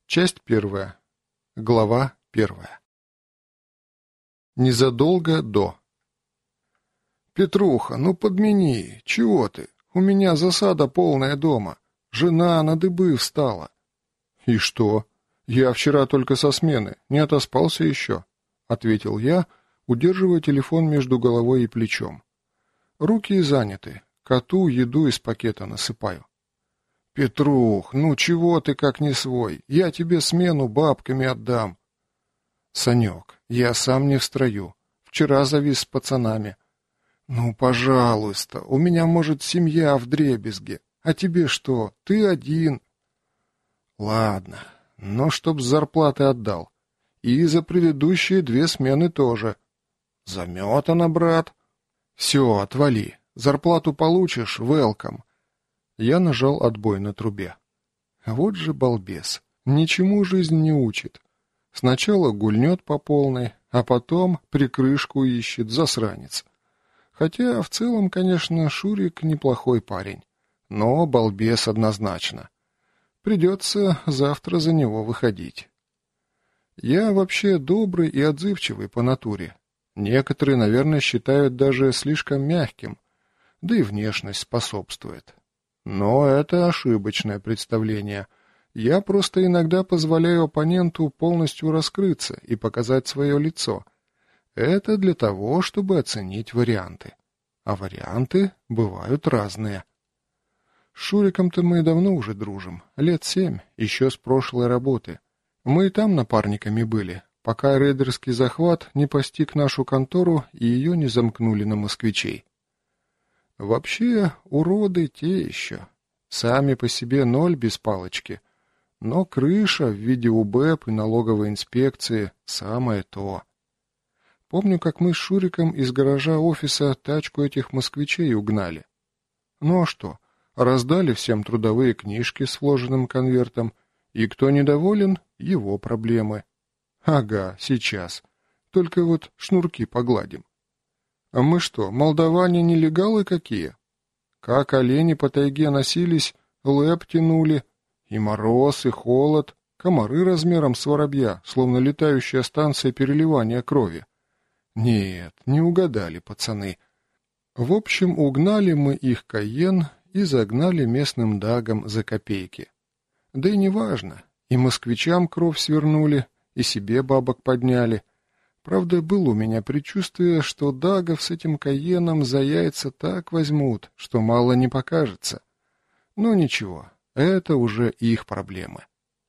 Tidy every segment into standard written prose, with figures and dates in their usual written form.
Часть первая. Глава первая. Незадолго до. «Петруха, ну подмени, чего ты? У меня засада полная дома. Жена на дыбы встала». «И что? Я вчера только со смены, не отоспался еще», — ответил я, удерживая телефон между головой и плечом. Руки заняты, коту еду из пакета насыпаю. «Петрух, ну чего ты как не свой? Я тебе смену бабками отдам». «Санек, я сам не в строю. Вчера завис с пацанами». «Ну, пожалуйста, у меня, может, семья вдребезги. А тебе что, ты один?» «Ладно, но чтоб с зарплаты отдал. И за предыдущие 2 смены тоже». «Заметано, брат». «Все, отвали. Зарплату получишь, welcome». Я нажал отбой на трубе. Вот же балбес. Ничему жизнь не учит. Сначала гульнет по полной, а потом прикрышку ищет, засранец. Хотя в целом, конечно, Шурик неплохой парень. Но балбес однозначно. Придется завтра за него выходить. Я вообще добрый и отзывчивый по натуре. Некоторые, наверное, считают даже слишком мягким. Да и внешность способствует. Но это ошибочное представление. Я просто иногда позволяю оппоненту полностью раскрыться и показать свое лицо. Это для того, чтобы оценить варианты. А варианты бывают разные. С Шуриком-то мы давно уже дружим, лет 7, еще с прошлой работы. Мы и там напарниками были, пока рейдерский захват не постиг нашу контору и ее не замкнули на москвичей. Вообще, уроды те еще. Сами по себе 0 без палочки. Но крыша в виде УБЭП и налоговой инспекции – самое то. Помню, как мы с Шуриком из гаража офиса тачку этих москвичей угнали. Ну а что, раздали всем трудовые книжки с вложенным конвертом, и кто недоволен – его проблемы. Ага, сейчас. Только вот шнурки погладим. А мы что, молдаване-нелегалы какие? Как олени по тайге носились, лэп тянули. И мороз, и холод, комары размером с воробья, словно летающая станция переливания крови. Нет, не угадали пацаны. В общем, угнали мы их Кайен и загнали местным дагом за копейки. Да и неважно, и москвичам кровь свернули, и себе бабок подняли. Правда, было у меня предчувствие, что дагов с этим Кайеном за яйца так возьмут, что мало не покажется. Но ничего, это уже их проблемы.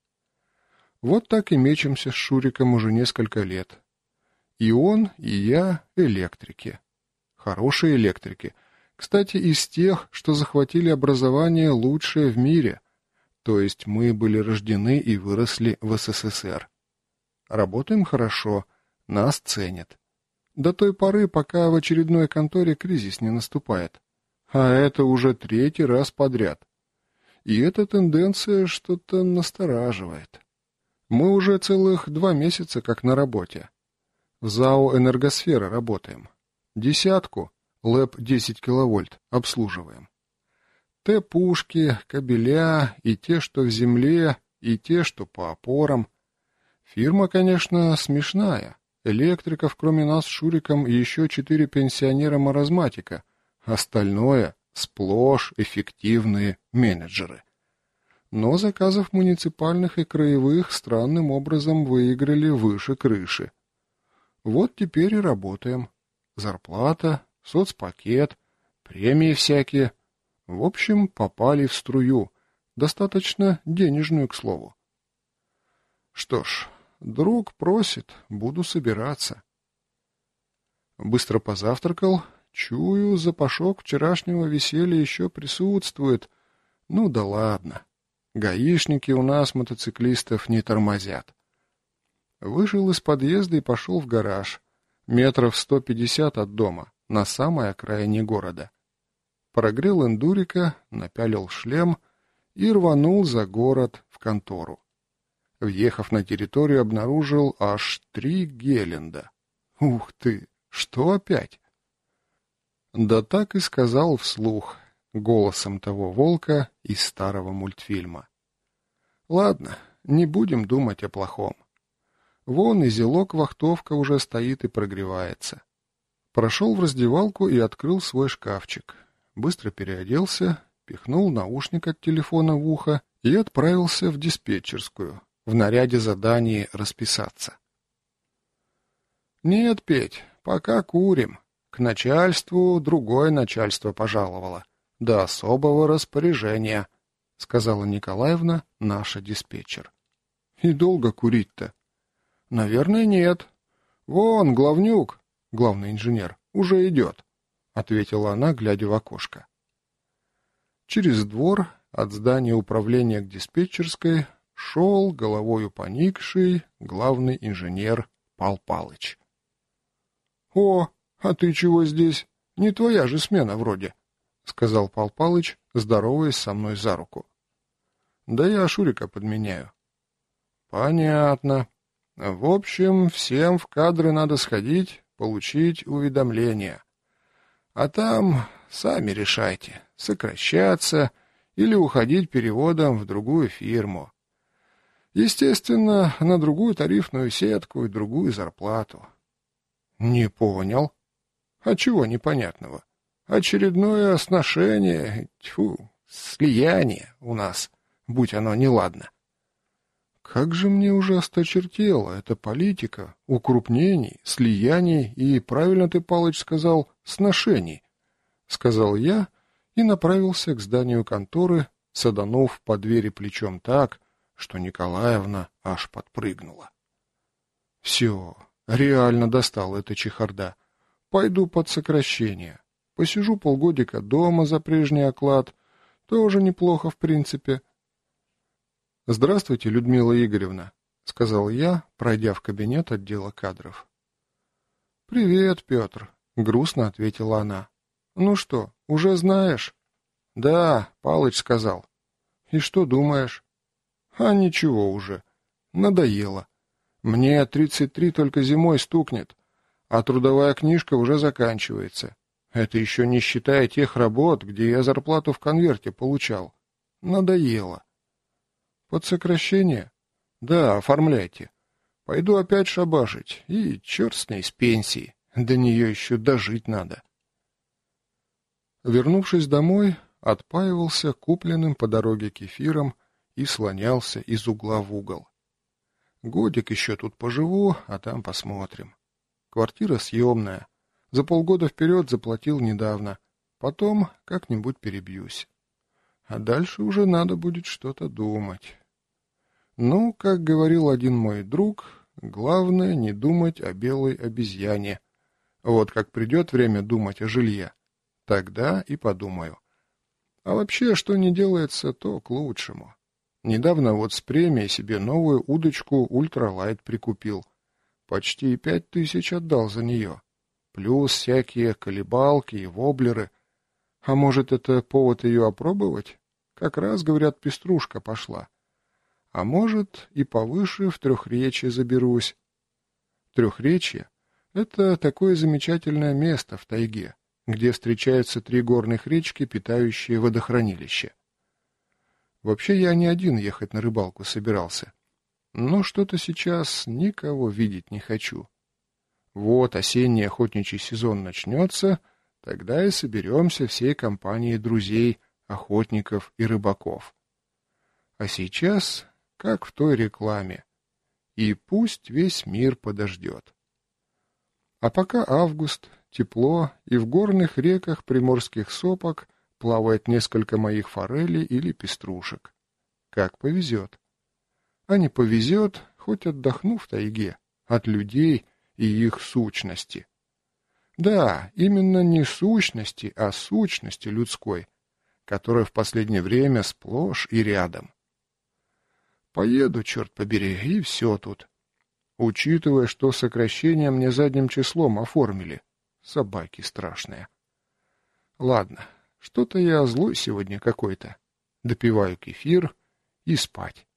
Вот так и мечемся с Шуриком уже несколько лет. И он, и я электрики. Хорошие электрики. Кстати, из тех, что захватили образование лучшее в мире. То есть мы были рождены и выросли в СССР. Работаем хорошо. Нас ценят. До той поры, пока в очередной конторе кризис не наступает. А это уже 3-й раз подряд. И эта тенденция что-то настораживает. Мы уже целых 2 месяца как на работе. В ЗАО «Энергосфера» работаем. 10, ЛЭП 10 киловольт, обслуживаем. Т-пушки, кабеля, и те, что в земле, и те, что по опорам. Фирма, конечно, смешная. Электриков, кроме нас с Шуриком, еще 4 пенсионера-маразматика. Остальное — сплошь эффективные менеджеры. Но заказов муниципальных и краевых странным образом выиграли выше крыши. Вот теперь и работаем. Зарплата, соцпакет, премии всякие. В общем, попали в струю. Достаточно денежную, к слову. Что ж... Друг просит, буду собираться. Быстро позавтракал. Чую, запашок вчерашнего веселья еще присутствует. Ну да ладно. Гаишники у нас мотоциклистов не тормозят. Вышел из подъезда и пошел в гараж. Метров 150 от дома, на самой окраине города. Прогрел эндурика, напялил шлем и рванул за город в контору. Въехав на территорию, обнаружил аж 3 Геленда. Ух ты, что опять? Да так и сказал вслух, голосом того волка из старого мультфильма. Ладно, не будем думать о плохом. Вон и зелок-вахтовка уже стоит и прогревается. Прошел в раздевалку и открыл свой шкафчик. Быстро переоделся, пихнул наушник от телефона в ухо и отправился в диспетчерскую, в наряде заданий расписаться. «Нет, Петь, пока курим. К начальству другое начальство пожаловало. До особого распоряжения», — сказала Николаевна, наша диспетчер. «И долго курить-то?» «Наверное, нет. Вон, главнюк, главный инженер, уже идет», — ответила она, глядя в окошко. Через двор от здания управления к диспетчерской шел головою поникший главный инженер Пал Палыч. «О, а ты чего здесь? Не твоя же смена вроде», — сказал Пал Палыч, здороваясь со мной за руку. «Да я Шурика подменяю». «Понятно. В общем, всем в кадры надо сходить, получить уведомление. А там сами решайте, сокращаться или уходить переводом в другую фирму. Естественно, на другую тарифную сетку и другую зарплату». «Не понял. А чего непонятного? Очередное сношение, тьфу, слияние у нас, будь оно неладно». Как же мне уже осточертела эта политика укрупнений, слияний и, правильно ты, Палыч, сказал, сношений, — сказал я и направился к зданию конторы, саданув по двери плечом так, что Николаевна аж подпрыгнула. Все, реально достала эта чехарда. Пойду под сокращение. Посижу полгодика дома за прежний оклад. Тоже неплохо, в принципе. «Здравствуйте, Людмила Игоревна», — сказал я, пройдя в кабинет отдела кадров. «Привет, Петр», — грустно ответила она. «Ну что, уже знаешь?» «Да, Палыч сказал». «И что думаешь?» «А ничего уже. Надоело. Мне 33 только зимой стукнет, а трудовая книжка уже заканчивается. Это еще не считая тех работ, где я зарплату в конверте получал. Надоело». «Под сокращение?» «Да, оформляйте. Пойду опять шабашить, и черт с ней, с пенсии. До нее еще дожить надо». Вернувшись домой, отпаивался купленным по дороге кефиром и слонялся из угла в угол. Годик еще тут поживу, а там посмотрим. Квартира съемная. За полгода вперед заплатил недавно. Потом как-нибудь перебьюсь. А дальше уже надо будет что-то думать. Ну, как говорил один мой друг, главное не думать о белой обезьяне. Вот как придет время думать о жилье, тогда и подумаю. А вообще, что не делается, то к лучшему. Недавно вот с премией себе новую удочку ультралайт прикупил. Почти 5000 отдал за нее. Плюс всякие колебалки и воблеры. А может, это повод ее опробовать? Как раз, говорят, пеструшка пошла. А может, и повыше в Трехречье заберусь. Трехречье — это такое замечательное место в тайге, где встречаются 3 горных речки, питающие водохранилище. Вообще я не один ехать на рыбалку собирался. Но что-то сейчас никого видеть не хочу. Вот осенний охотничий сезон начнется, тогда и соберемся всей компанией друзей, охотников и рыбаков. А сейчас, как в той рекламе, и пусть весь мир подождет. А пока август, тепло, и в горных реках приморских сопок плавает несколько моих форелей или пеструшек. Как повезет. А не повезет, хоть отдохну в тайге, от людей и их сущности. Да, именно не сущности, а сущности людской, которая в последнее время сплошь и рядом. Поеду, черт побери, и все тут. Учитывая, что сокращение мне задним числом оформили. Собаки страшные. Ладно, что-то я злой сегодня какой-то. Допиваю кефир и спать.